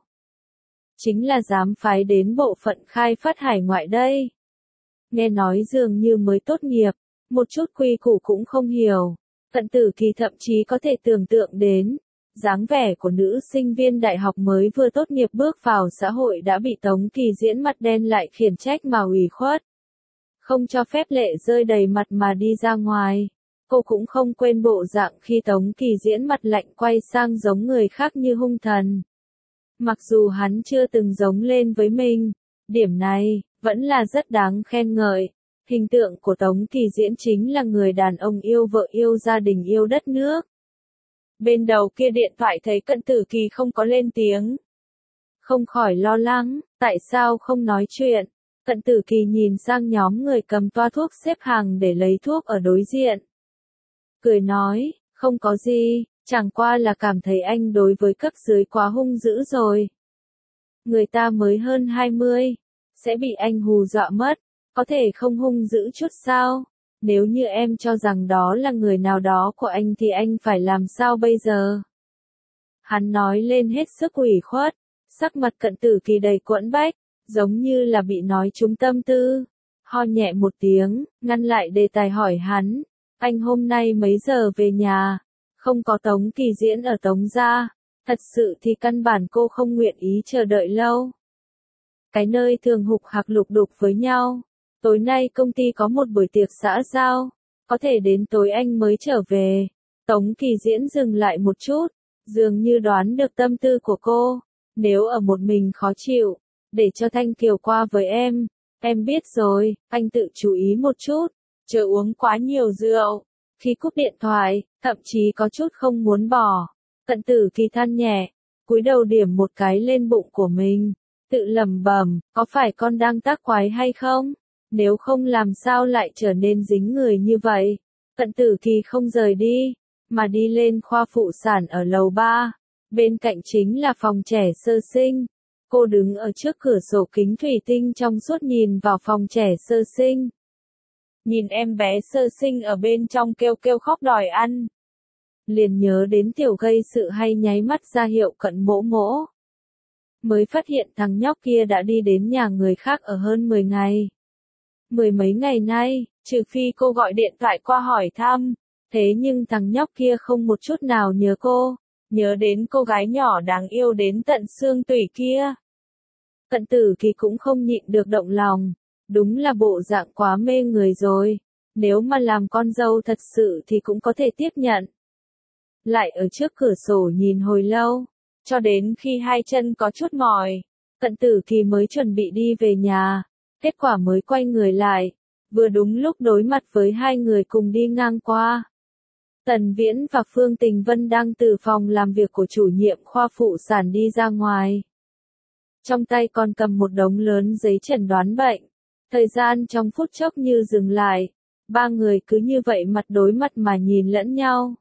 Chính là dám phái đến bộ phận khai phát hải ngoại đây. Nghe nói dường như mới tốt nghiệp, một chút quy củ cũng không hiểu. Cận Tử Kỳ thậm chí có thể tưởng tượng đến, dáng vẻ của nữ sinh viên đại học mới vừa tốt nghiệp bước vào xã hội đã bị Tống Kỳ Diễn mặt đen lại khiển trách mà ủy khuất. Không cho phép lệ rơi đầy mặt mà đi ra ngoài. Cô cũng không quên bộ dạng khi Tống Kỳ Diễn mặt lạnh quay sang giống người khác như hung thần. Mặc dù hắn chưa từng giống lên với mình, điểm này vẫn là rất đáng khen ngợi. Hình tượng của Tống Kỳ Diễn chính là người đàn ông yêu vợ yêu gia đình yêu đất nước. Bên đầu kia điện thoại thấy Cận Tử Kỳ không có lên tiếng. Không khỏi lo lắng, tại sao không nói chuyện? Cận Tử Kỳ nhìn sang nhóm người cầm toa thuốc xếp hàng để lấy thuốc ở đối diện. Cười nói, không có gì, chẳng qua là cảm thấy anh đối với cấp dưới quá hung dữ rồi. Người ta mới hơn 20, sẽ bị anh hù dọa mất, có thể không hung dữ chút sao? Nếu như em cho rằng đó là người nào đó của anh thì anh phải làm sao bây giờ? Hắn nói lên hết sức ủy khuất, sắc mặt Cận Tử Kỳ đầy quẫn bách, giống như là bị nói trúng tâm tư. Ho nhẹ một tiếng, ngăn lại đề tài hỏi hắn, anh hôm nay mấy giờ về nhà? Không có Tống Kỳ Diễn ở Tống gia, thật sự thì căn bản cô không nguyện ý chờ đợi lâu. Cái nơi thường hục hạc lục đục với nhau. Tối nay công ty có một buổi tiệc xã giao, có thể đến tối anh mới trở về. Tống Kỳ Diễn dừng lại một chút, dường như đoán được tâm tư của cô. Nếu ở một mình khó chịu, để cho Thanh Kiều qua với em biết rồi, anh tự chú ý một chút, chớ uống quá nhiều rượu. Khi cúp điện thoại, thậm chí có chút không muốn bỏ. Cận Tử Kỳ than nhẹ, cúi đầu điểm một cái lên bụng của mình, tự lẩm bẩm, có phải con đang tác quái hay không? Nếu không làm sao lại trở nên dính người như vậy? Cận Tử Kỳ không rời đi, mà đi lên khoa phụ sản ở lầu 3. Bên cạnh chính là phòng trẻ sơ sinh. Cô đứng ở trước cửa sổ kính thủy tinh trong suốt nhìn vào phòng trẻ sơ sinh. Nhìn em bé sơ sinh ở bên trong kêu kêu khóc đòi ăn. Liền nhớ đến tiểu gây sự hay nháy mắt ra hiệu Cận Mỗ Mỗ. Mới phát hiện thằng nhóc kia đã đi đến nhà người khác ở hơn 10 ngày. Mười mấy ngày nay, trừ phi cô gọi điện thoại qua hỏi thăm, thế nhưng thằng nhóc kia không một chút nào nhớ cô, nhớ đến cô gái nhỏ đáng yêu đến tận xương tủy kia. Cận Tử Kỳ cũng không nhịn được động lòng, đúng là bộ dạng quá mê người rồi, nếu mà làm con dâu thật sự thì cũng có thể tiếp nhận. Lại ở trước cửa sổ nhìn hồi lâu, cho đến khi hai chân có chút mỏi, Cận Tử Kỳ mới chuẩn bị đi về nhà. Kết quả mới quay người lại, vừa đúng lúc đối mặt với hai người cùng đi ngang qua. Tần Viễn và Phương Tình Vân đang từ phòng làm việc của chủ nhiệm khoa phụ sản đi ra ngoài. Trong tay còn cầm một đống lớn giấy chẩn đoán bệnh. Thời gian trong phút chốc như dừng lại. Ba người cứ như vậy mặt đối mặt mà nhìn lẫn nhau.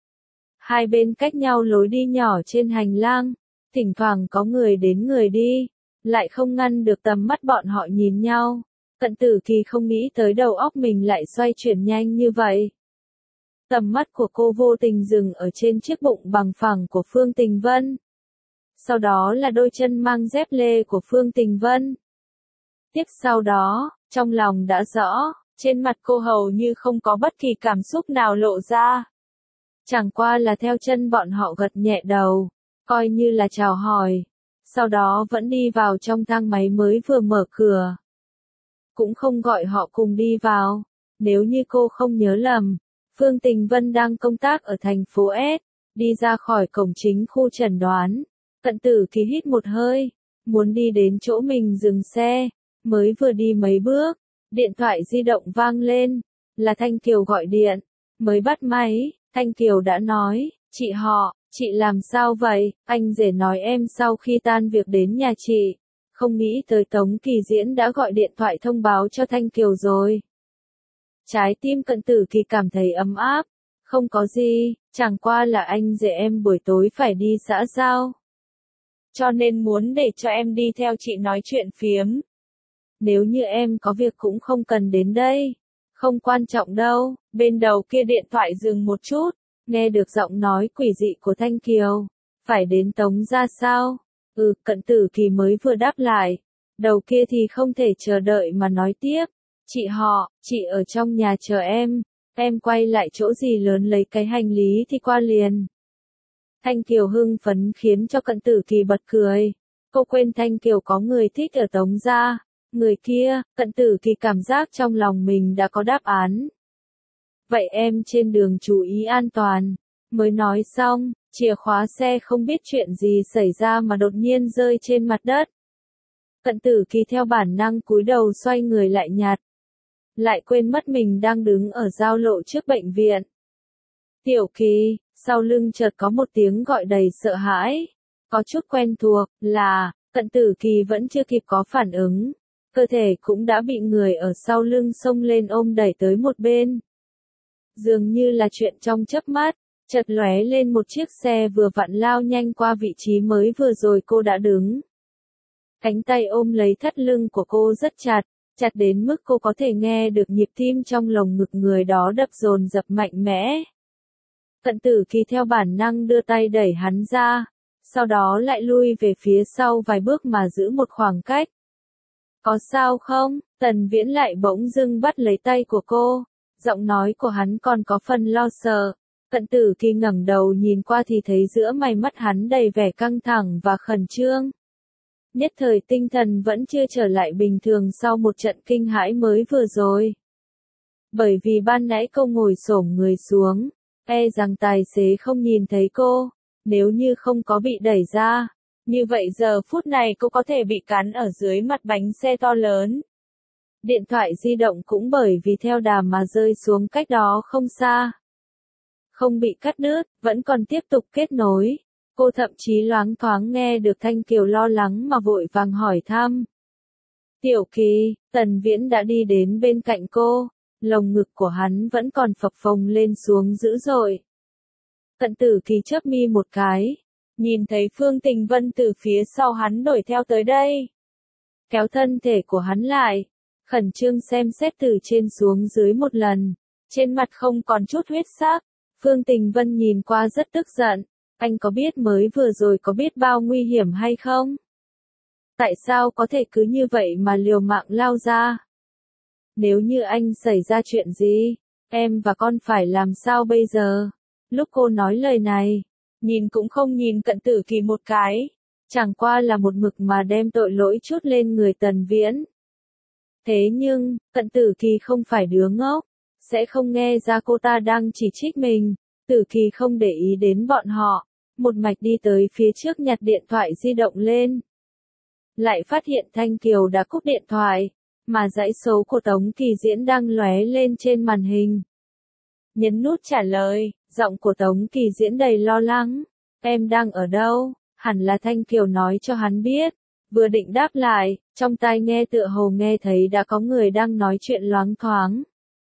Hai bên cách nhau lối đi nhỏ trên hành lang. Thỉnh thoảng có người đến người đi. Lại không ngăn được tầm mắt bọn họ nhìn nhau. Cận Tử Kỳ không nghĩ tới đầu óc mình lại xoay chuyển nhanh như vậy. Tầm mắt của cô vô tình dừng ở trên chiếc bụng bằng phẳng của Phương Tình Vân. Sau đó là đôi chân mang dép lê của Phương Tình Vân. Tiếp sau đó, trong lòng đã rõ, trên mặt cô hầu như không có bất kỳ cảm xúc nào lộ ra. Chẳng qua là theo chân bọn họ gật nhẹ đầu, coi như là chào hỏi. Sau đó vẫn đi vào trong thang máy mới vừa mở cửa. Cũng không gọi họ cùng đi vào. Nếu như cô không nhớ lầm, Phương Tình Vân đang công tác ở thành phố S. Đi ra khỏi cổng chính khu chẩn đoán. Cận Tử Kỳ hít một hơi, muốn đi đến chỗ mình dừng xe. Mới vừa đi mấy bước, điện thoại di động vang lên. Là Thanh Kiều gọi điện. Mới bắt máy, Thanh Kiều đã nói, chị làm sao vậy? Anh rể nói em sau khi tan việc đến nhà chị. Không nghĩ tới Tống Kỳ Diễn đã gọi điện thoại thông báo cho Thanh Kiều rồi. Trái tim Cận Tử Kỳ cảm thấy ấm áp. Không có gì, chẳng qua là anh rể em buổi tối phải đi xã giao. Cho nên muốn để cho em đi theo chị nói chuyện phiếm. Nếu như em có việc cũng không cần đến đây. Không quan trọng đâu. Bên đầu kia điện thoại dừng một chút. Nghe được giọng nói quỷ dị của Thanh Kiều. Phải đến Tống ra sao? Cận Tử Kỳ mới vừa đáp lại. Đầu kia thì không thể chờ đợi mà nói tiếp. Chị ở trong nhà chờ em quay lại chỗ gì lớn lấy cái hành lý thì qua liền. Thanh Kiều hưng phấn khiến cho Cận Tử Kỳ bật cười. Cô quên Thanh Kiều có người thích ở Tống gia. Người kia, Cận Tử Kỳ cảm giác trong lòng mình đã có đáp án. Vậy em trên đường chú ý an toàn. Mới nói xong, chìa khóa xe không biết chuyện gì xảy ra mà đột nhiên rơi trên mặt đất. Cận Tử Kỳ theo bản năng cúi đầu xoay người lại nhặt. Lại quên mất mình đang đứng ở giao lộ trước bệnh viện. Tiểu Kỳ, sau lưng chợt có một tiếng gọi đầy sợ hãi. Có chút quen thuộc, Cận Tử Kỳ vẫn chưa kịp có phản ứng. Cơ thể cũng đã bị người ở sau lưng xông lên ôm đẩy tới một bên. Dường như là chuyện trong chớp mắt, chợt lóe lên một chiếc xe vừa vặn lao nhanh qua vị trí mới vừa rồi cô đã đứng. Cánh tay ôm lấy thắt lưng của cô rất chặt, chặt đến mức cô có thể nghe được nhịp tim trong lồng ngực người đó đập dồn dập mạnh mẽ. Cận Tử Kỳ theo bản năng đưa tay đẩy hắn ra, sau đó lại lui về phía sau vài bước mà giữ một khoảng cách. Có sao không? Tần Viễn lại bỗng dưng bắt lấy tay của cô, giọng nói của hắn còn có phần lo sợ. Cận Tử Kỳ ngẩng đầu nhìn qua thì thấy giữa mày mắt hắn đầy vẻ căng thẳng và khẩn trương. Nhất thời tinh thần vẫn chưa trở lại bình thường sau một trận kinh hãi mới vừa rồi. Bởi vì ban nãy cô ngồi xổm người xuống, e rằng tài xế không nhìn thấy cô, nếu như không có bị đẩy ra. Như vậy giờ phút này cô có thể bị cắn ở dưới mặt bánh xe to lớn. Điện thoại di động cũng bởi vì theo đà mà rơi xuống cách đó không xa. Không bị cắt đứt, vẫn còn tiếp tục kết nối. Cô thậm chí loáng thoáng nghe được Thanh Kiều lo lắng mà vội vàng hỏi thăm. Tiểu Kỳ, Tần Viễn đã đi đến bên cạnh cô, lồng ngực của hắn vẫn còn phập phồng lên xuống dữ dội. Cận Tử Kỳ chớp mi một cái, nhìn thấy Phương Tình Vân từ phía sau hắn đuổi theo tới đây. Kéo thân thể của hắn lại, khẩn trương xem xét từ trên xuống dưới một lần, trên mặt không còn chút huyết sắc. Phương Tình Vân nhìn qua rất tức giận. Anh có biết mới vừa rồi có biết bao nguy hiểm hay không? Tại sao có thể cứ như vậy mà liều mạng lao ra? Nếu như anh xảy ra chuyện gì, em và con phải làm sao bây giờ? Lúc cô nói lời này, nhìn cũng không nhìn Cận Tử Kỳ một cái, chẳng qua là một mực mà đem tội lỗi chút lên người Tần Viễn. Thế nhưng, Cận Tử Kỳ không phải đứa ngốc, sẽ không nghe ra cô ta đang chỉ trích mình. Tử Kỳ không để ý đến bọn họ, một mạch đi tới phía trước nhặt điện thoại di động lên. Lại phát hiện Thanh Kiều đã cúp điện thoại, mà dãy số của Tống Kỳ Diễn đang lóe lên trên màn hình. Nhấn nút trả lời, giọng của Tống Kỳ Diễn đầy lo lắng. Em đang ở đâu? Hẳn là Thanh Kiều nói cho hắn biết. Vừa định đáp lại, trong tai nghe tựa hồ nghe thấy đã có người đang nói chuyện loáng thoáng.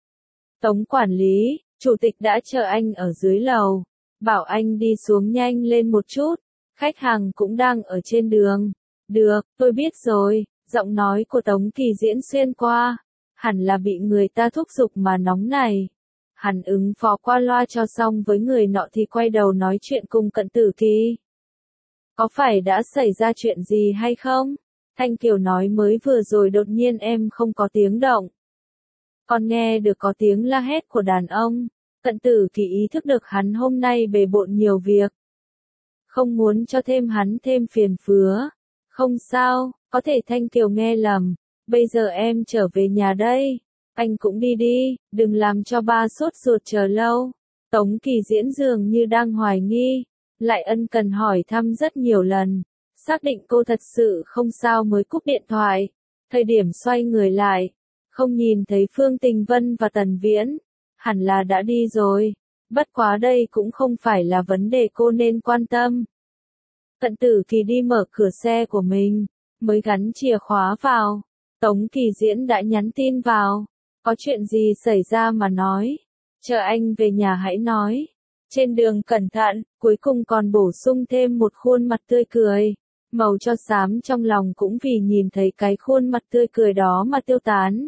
Tống quản lý, chủ tịch đã chờ anh ở dưới lầu. Bảo anh đi xuống nhanh lên một chút. Khách hàng cũng đang ở trên đường. Được, tôi biết rồi. Giọng nói của Tống Kỳ Diễn xuyên qua. Hẳn là bị người ta thúc giục mà nóng này. Hắn ứng phó qua loa cho xong với người nọ thì quay đầu nói chuyện cùng Cận Tử Kỳ. Có phải đã xảy ra chuyện gì hay không? Thanh Kiều nói mới vừa rồi đột nhiên em không có tiếng động. Còn nghe được có tiếng la hét của đàn ông. Cận Tử Kỳ ý thức được hắn hôm nay bề bộn nhiều việc. Không muốn cho thêm hắn thêm phiền phứa. Không sao, có thể Thanh Kiều nghe lầm. Bây giờ em trở về nhà đây. Anh cũng đi đi, đừng làm cho ba sốt ruột chờ lâu. Tống Kỳ Diễn dường như đang hoài nghi. Lại ân cần hỏi thăm rất nhiều lần. Xác định cô thật sự không sao mới cúp điện thoại. Thời điểm xoay người lại. Không nhìn thấy Phương Tình Vân và Tần Viễn. Hẳn là đã đi rồi. Bất quá đây cũng không phải là vấn đề cô nên quan tâm. Cận Tử Kỳ đi mở cửa xe của mình. Mới gắn chìa khóa vào. Tống Kỳ Diễn đã nhắn tin vào. Có chuyện gì xảy ra mà nói. Chờ anh về nhà hãy nói. Trên đường cẩn thận, cuối cùng còn bổ sung thêm một khuôn mặt tươi cười. Màu cho xám trong lòng cũng vì nhìn thấy cái khuôn mặt tươi cười đó mà tiêu tán.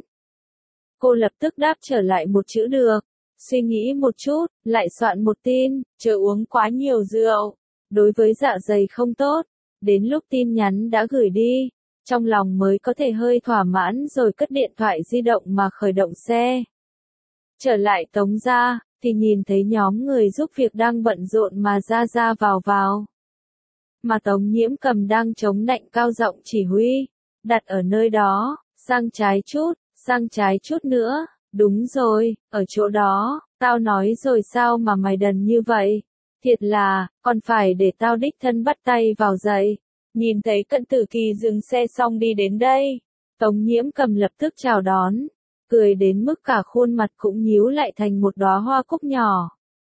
Cô lập tức đáp trở lại một chữ được. Suy nghĩ một chút, lại soạn một tin, chờ uống quá nhiều rượu. Đối với dạ dày không tốt. Đến lúc tin nhắn đã gửi đi. Trong lòng mới có thể hơi thỏa mãn rồi cất điện thoại di động mà khởi động xe. Trở lại Tống gia, thì nhìn thấy nhóm người giúp việc đang bận rộn mà ra ra vào vào. Mà Tống Nhiễm Cầm đang chống nạnh cao giọng chỉ huy. Đặt ở nơi đó, sang trái chút nữa, đúng rồi, ở chỗ đó, tao nói rồi sao mà mày đần như vậy. Thiệt là, còn phải để tao đích thân bắt tay vào dậy. Nhìn thấy Cận Tử Kỳ dừng xe xong đi đến đây. Tống Nhiễm Cầm lập tức chào đón. Cười đến mức cả khuôn mặt cũng nhíu lại thành một đóa hoa cúc nhỏ.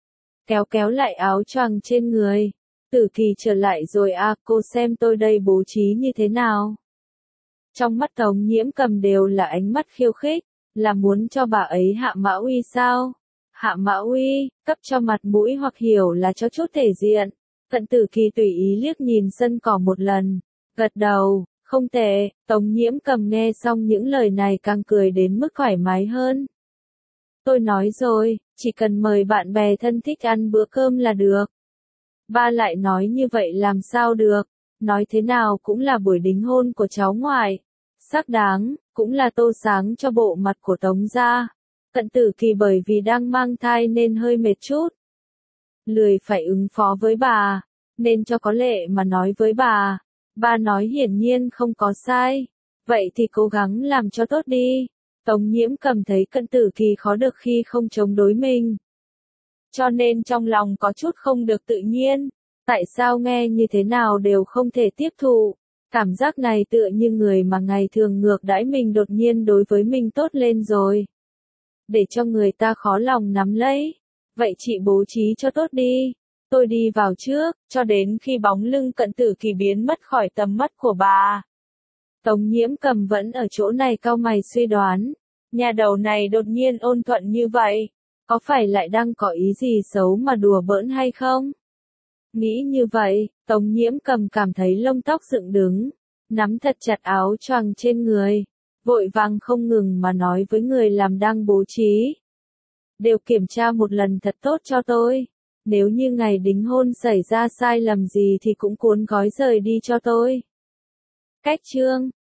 Kéo lại áo choàng trên người. Tử Kỳ trở lại rồi à, cô xem tôi đây bố trí như thế nào. Trong mắt Tống Nhiễm Cầm đều là ánh mắt khiêu khích. Là muốn cho bà ấy hạ mã uy sao? Hạ mã uy, cấp cho mặt mũi hoặc hiểu là cho chút thể diện. Cận Tử Kỳ tùy ý liếc nhìn sân cỏ một lần. Gật đầu, không tệ. Tống Nhiễm Cầm nghe xong những lời này càng cười đến mức thoải mái hơn. Tôi nói rồi, chỉ cần mời bạn bè thân thích ăn bữa cơm là được. Ba lại nói như vậy làm sao được. Nói thế nào cũng là buổi đính hôn của cháu ngoại. Xác đáng, cũng là tô sáng cho bộ mặt của Tống gia. Cận Tử Kỳ bởi vì đang mang thai nên hơi mệt chút. Lười phải ứng phó với bà, nên cho có lệ mà nói với bà. Bà nói hiển nhiên không có sai. Vậy thì cố gắng làm cho tốt đi. Tống Nhiễm Cầm thấy Cận Tử Kỳ khó được khi không chống đối mình. Cho nên trong lòng có chút không được tự nhiên. Tại sao nghe như thế nào đều không thể tiếp thụ. Cảm giác này tựa như người mà ngày thường ngược đãi mình đột nhiên đối với mình tốt lên rồi. Để cho người ta khó lòng nắm lấy. Vậy chị bố trí cho tốt đi. Tôi đi vào trước, cho đến khi bóng lưng Cận Tử Kỳ biến mất khỏi tầm mắt của bà. Tống Nhiễm Cầm vẫn ở chỗ này cau mày suy đoán. Nhà đầu này đột nhiên ôn thuận như vậy. Có phải lại đang có ý gì xấu mà đùa bỡn hay không? Nghĩ như vậy, Tống Nhiễm Cầm cảm thấy lông tóc dựng đứng. Nắm thật chặt áo choàng trên người. Vội vàng không ngừng mà nói với người làm đang bố trí. Đều kiểm tra một lần thật tốt cho tôi. Nếu như ngày đính hôn xảy ra sai lầm gì thì cũng cuốn gói rời đi cho tôi. Cách chương